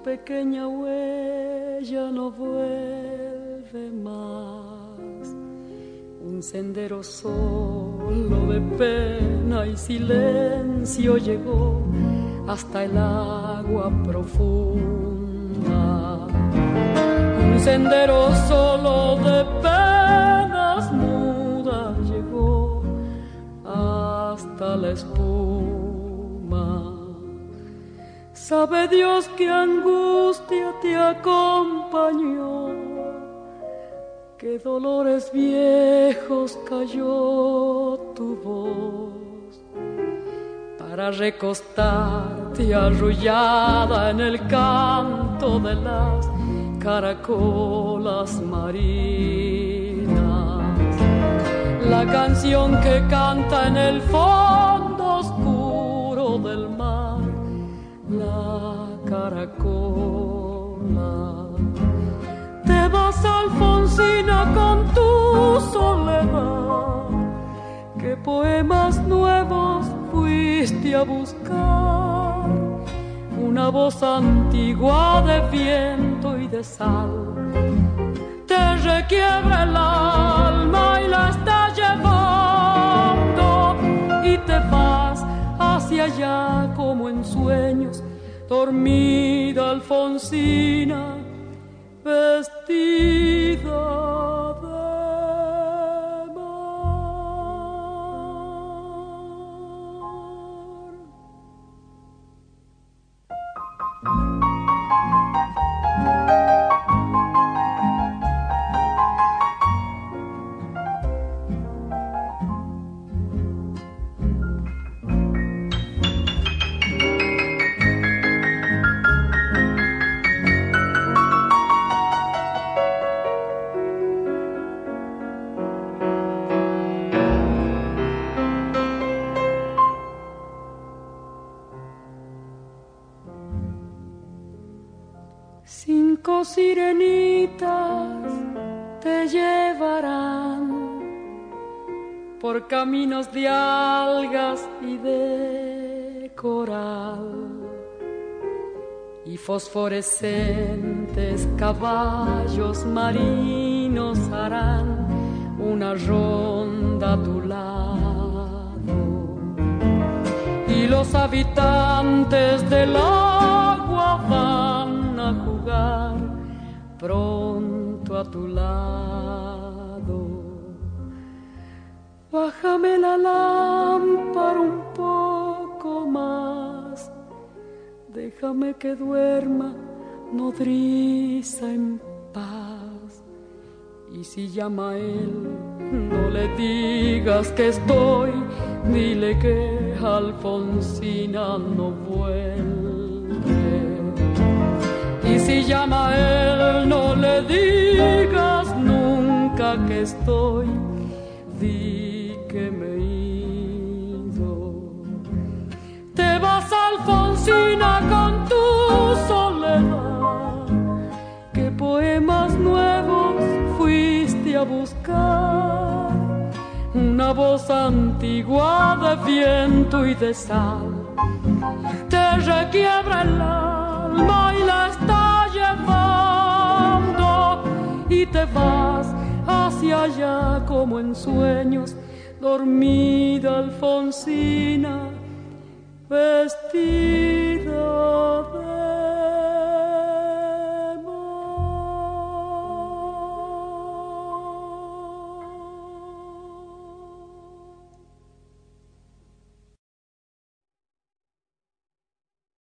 pequeña huella no vuelve más. Un sendero solo de pena y silencio llegó hasta el agua profunda. Un sendero solo de penas mudas llegó hasta la espuma. Sabe Dios qué angustia te acompañó, qué dolores viejos cayó tu voz, para recostarte arrullada en el canto de las caracolas marinas. La canción que canta en el fondo oscuro del mar, la caracola. Te vas, Alfonsina, con tu soledad. ¿Qué poemas nuevos fuiste a buscar? Una voz antigua de viento y de sal te requiebra el alma y la está llevando, y te vas hacia allá como en sueños, dormida Alfonsina, vestida de sirenitas te llevarán por caminos de algas y de coral, y fosforescentes caballos marinos harán una ronda a tu lado, y los habitantes del agua van a jugar pronto a tu lado. Bájame la lámpara un poco más, déjame que duerma nodriza en paz. Y si llama a él, no le digas que estoy, dile que Alfonsina no vuelve. Y si llama a él, no le digas nunca que estoy, di que me he ido. Te vas, Alfonsina, con tu soledad. ¿Qué poemas nuevos fuiste a buscar? Una voz antigua de viento y de sal te requiebra el alma y la está llevando, y te vas hacia allá como en sueños, dormida Alfonsina, vestida de